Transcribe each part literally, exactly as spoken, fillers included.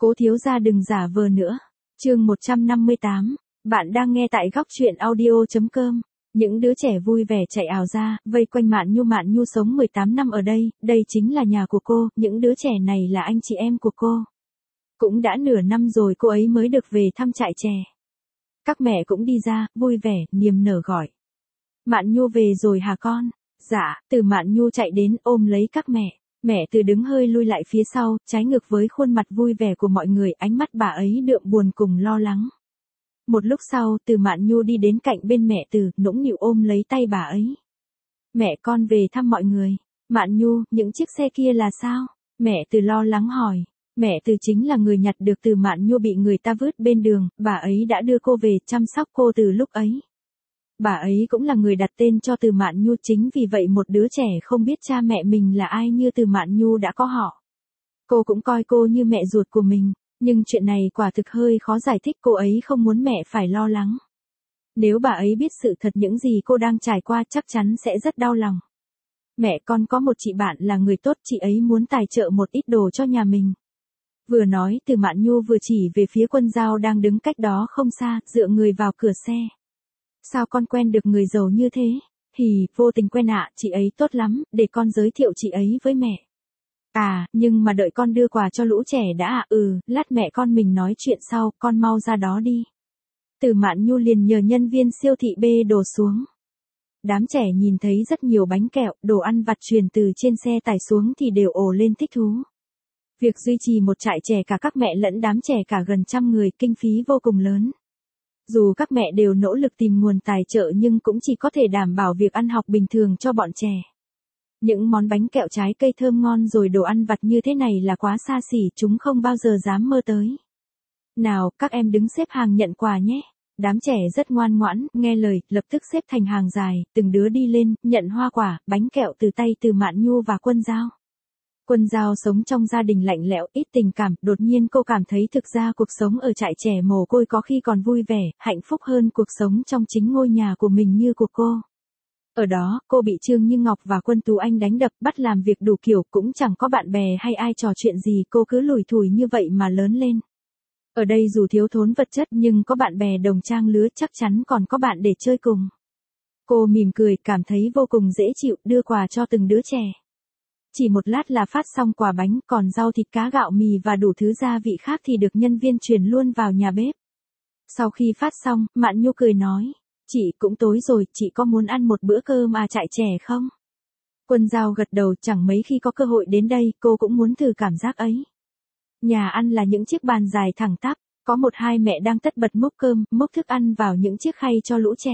Cố thiếu gia đừng giả vờ nữa. Chương một trăm năm mươi tám, bạn đang nghe tại góc truyện audio.com. Những đứa trẻ vui vẻ chạy ào ra, vây quanh Mạn Nhu. Mạn Nhu sống mười tám năm ở đây, đây chính là nhà của cô, những đứa trẻ này là anh chị em của cô. Cũng đã nửa năm rồi cô ấy mới được về thăm trại trẻ. Các mẹ cũng đi ra, vui vẻ, niềm nở gọi. Mạn Nhu về rồi hả con? Dạ, Từ Mạn Nhu chạy đến ôm lấy các mẹ. Mẹ Từ đứng hơi lui lại phía sau, trái ngược với khuôn mặt vui vẻ của mọi người, ánh mắt bà ấy đượm buồn cùng lo lắng. Một lúc sau, Từ Mạn Nhu đi đến cạnh bên mẹ Từ, nũng nịu ôm lấy tay bà ấy. Mẹ con về thăm mọi người. Mạn Nhu, những chiếc xe kia là sao? Mẹ Từ lo lắng hỏi. Mẹ Từ chính là người nhặt được Từ Mạn Nhu bị người ta vứt bên đường, bà ấy đã đưa cô về chăm sóc cô từ lúc ấy. Bà ấy cũng là người đặt tên cho Từ Mạn Nhu, chính vì vậy một đứa trẻ không biết cha mẹ mình là ai như Từ Mạn Nhu đã có họ. Cô cũng coi cô như mẹ ruột của mình, nhưng chuyện này quả thực hơi khó giải thích, cô ấy không muốn mẹ phải lo lắng. Nếu bà ấy biết sự thật những gì cô đang trải qua chắc chắn sẽ rất đau lòng. Mẹ con có một chị bạn là người tốt, chị ấy muốn tài trợ một ít đồ cho nhà mình. Vừa nói Từ Mạn Nhu vừa chỉ về phía Quân Dao đang đứng cách đó không xa, dựa người vào cửa xe. Sao con quen được người giàu như thế? Hì, vô tình quen ạ, chị ấy tốt lắm, để con giới thiệu chị ấy với mẹ. À, nhưng mà đợi con đưa quà cho lũ trẻ đã ạ, ừ, lát mẹ con mình nói chuyện sau, con mau ra đó đi. Từ Mạn Nhu liền nhờ nhân viên siêu thị bê đồ xuống. Đám trẻ nhìn thấy rất nhiều bánh kẹo, đồ ăn vặt truyền từ trên xe tải xuống thì đều ồ lên thích thú. Việc duy trì một trại trẻ cả các mẹ lẫn đám trẻ cả gần trăm người, kinh phí vô cùng lớn. Dù các mẹ đều nỗ lực tìm nguồn tài trợ nhưng cũng chỉ có thể đảm bảo việc ăn học bình thường cho bọn trẻ. Những món bánh kẹo trái cây thơm ngon rồi đồ ăn vặt như thế này là quá xa xỉ, chúng không bao giờ dám mơ tới. Nào, các em đứng xếp hàng nhận quà nhé. Đám trẻ rất ngoan ngoãn, nghe lời, lập tức xếp thành hàng dài, từng đứa đi lên, nhận hoa quả, bánh kẹo từ tay Từ Mạn Nhu và Quân Dao. Quân Dao sống trong gia đình lạnh lẽo, ít tình cảm, đột nhiên cô cảm thấy thực ra cuộc sống ở trại trẻ mồ côi có khi còn vui vẻ, hạnh phúc hơn cuộc sống trong chính ngôi nhà của mình như của cô. Ở đó, cô bị Trương Như Ngọc và Quân Tú Anh đánh đập, bắt làm việc đủ kiểu, cũng chẳng có bạn bè hay ai trò chuyện gì, cô cứ lủi thủi như vậy mà lớn lên. Ở đây dù thiếu thốn vật chất nhưng có bạn bè đồng trang lứa, chắc chắn còn có bạn để chơi cùng. Cô mỉm cười, cảm thấy vô cùng dễ chịu, đưa quà cho từng đứa trẻ. Chỉ một lát là phát xong quà bánh, còn rau thịt cá gạo mì và đủ thứ gia vị khác thì được nhân viên truyền luôn vào nhà bếp. Sau khi phát xong, Mạn Nhu cười nói, chị cũng tối rồi, chị có muốn ăn một bữa cơm à trại trẻ không? Quân Dao gật đầu, chẳng mấy khi có cơ hội đến đây, cô cũng muốn thử cảm giác ấy. Nhà ăn là những chiếc bàn dài thẳng tắp, có một hai mẹ đang tất bật múc cơm, múc thức ăn vào những chiếc khay cho lũ trẻ.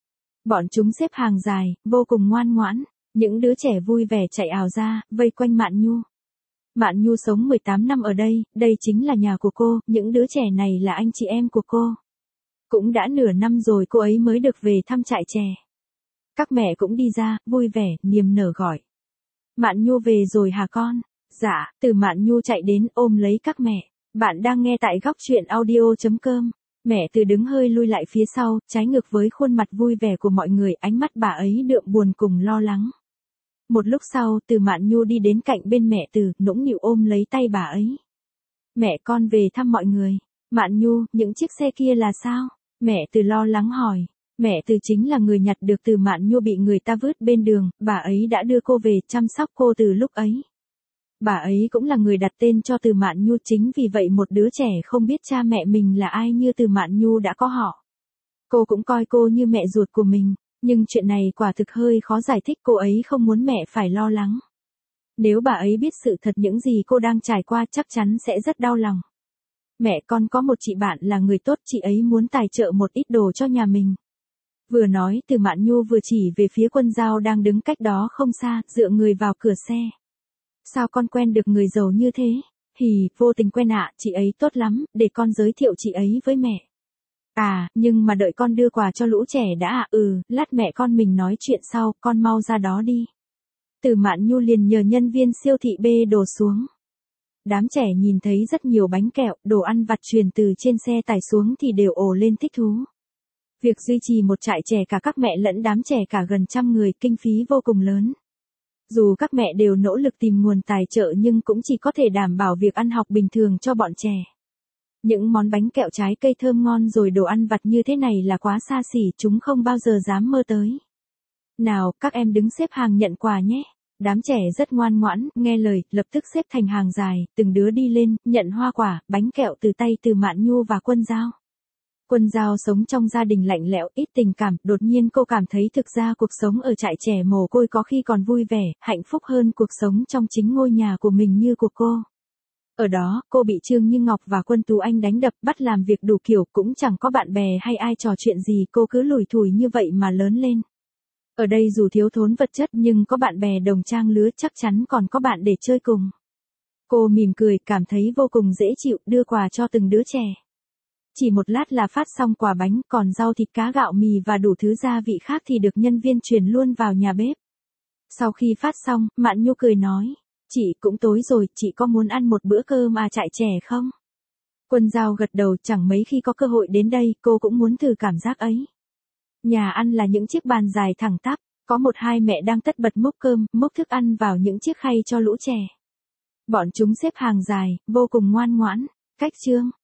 Bọn chúng xếp hàng dài, vô cùng ngoan ngoãn. Những đứa trẻ vui vẻ chạy ào ra, vây quanh Mạn Nhu. Mạn Nhu sống mười tám năm ở đây, đây chính là nhà của cô, những đứa trẻ này là anh chị em của cô. Cũng đã nửa năm rồi cô ấy mới được về thăm trại trẻ. Các mẹ cũng đi ra, vui vẻ, niềm nở gọi. Mạn Nhu về rồi hả con? Dạ, Từ Mạn Nhu chạy đến ôm lấy các mẹ. Bạn đang nghe tại góc truyện audio.com. Mẹ Từ đứng hơi lui lại phía sau, trái ngược với khuôn mặt vui vẻ của mọi người, ánh mắt bà ấy đượm buồn cùng lo lắng. Một lúc sau, Từ Mạn Nhu đi đến cạnh bên mẹ Từ, nũng nịu ôm lấy tay bà ấy. Mẹ con về thăm mọi người. Mạn Nhu, những chiếc xe kia là sao? Mẹ Từ lo lắng hỏi. Mẹ Từ chính là người nhặt được Từ Mạn Nhu bị người ta vứt bên đường, bà ấy đã đưa cô về chăm sóc cô từ lúc ấy. Bà ấy cũng là người đặt tên cho Từ Mạn Nhu, chính vì vậy một đứa trẻ không biết cha mẹ mình là ai như Từ Mạn Nhu đã có họ. Cô cũng coi cô như mẹ ruột của mình, nhưng chuyện này quả thực hơi khó giải thích, cô ấy không muốn mẹ phải lo lắng. Nếu bà ấy biết sự thật những gì cô đang trải qua chắc chắn sẽ rất đau lòng. Mẹ con có một chị bạn là người tốt, chị ấy muốn tài trợ một ít đồ cho nhà mình. Vừa nói Từ Mạn Nhu vừa chỉ về phía Quân Dao đang đứng cách đó không xa, dựa người vào cửa xe. Sao con quen được người giàu như thế? Hì, vô tình quen ạ, chị ấy tốt lắm, để con giới thiệu chị ấy với mẹ. À, nhưng mà đợi con đưa quà cho lũ trẻ đã ạ, ừ, lát mẹ con mình nói chuyện sau, con mau ra đó đi. Từ Mạn Nhu liền nhờ nhân viên siêu thị bê đồ xuống. Đám trẻ nhìn thấy rất nhiều bánh kẹo, đồ ăn vặt truyền từ trên xe tải xuống thì đều ồ lên thích thú. Việc duy trì một trại trẻ cả các mẹ lẫn đám trẻ cả gần trăm người, kinh phí vô cùng lớn. Dù các mẹ đều nỗ lực tìm nguồn tài trợ nhưng cũng chỉ có thể đảm bảo việc ăn học bình thường cho bọn trẻ. Những món bánh kẹo trái cây thơm ngon rồi đồ ăn vặt như thế này là quá xa xỉ, chúng không bao giờ dám mơ tới. Nào, các em đứng xếp hàng nhận quà nhé. Đám trẻ rất ngoan ngoãn, nghe lời, lập tức xếp thành hàng dài, từng đứa đi lên, nhận hoa quả, bánh kẹo từ tay Từ Mạn Nhu và Quân Dao. Quân Dao sống trong gia đình lạnh lẽo, ít tình cảm, đột nhiên cô cảm thấy thực ra cuộc sống ở trại trẻ mồ côi có khi còn vui vẻ, hạnh phúc hơn cuộc sống trong chính ngôi nhà của mình như của cô. Ở đó, cô bị Trương Như Ngọc và Quân Tú Anh đánh đập, bắt làm việc đủ kiểu, cũng chẳng có bạn bè hay ai trò chuyện gì, cô cứ lủi thủi như vậy mà lớn lên. Ở đây dù thiếu thốn vật chất nhưng có bạn bè đồng trang lứa, chắc chắn còn có bạn để chơi cùng. Cô mỉm cười, cảm thấy vô cùng dễ chịu, đưa quà cho từng đứa trẻ. Chỉ một lát là phát xong quà bánh, còn rau thịt cá gạo mì và đủ thứ gia vị khác thì được nhân viên chuyển luôn vào nhà bếp. Sau khi phát xong, Mạn Nhu cười nói, chị cũng tối rồi, chị có muốn ăn một bữa cơm à trại trẻ không? Quân Dao gật đầu, chẳng mấy khi có cơ hội đến đây, cô cũng muốn thử cảm giác ấy. Nhà ăn là những chiếc bàn dài thẳng tắp, có một hai mẹ đang tất bật múc cơm, múc thức ăn vào những chiếc khay cho lũ trẻ. Bọn chúng xếp hàng dài, vô cùng ngoan ngoãn. Cách chương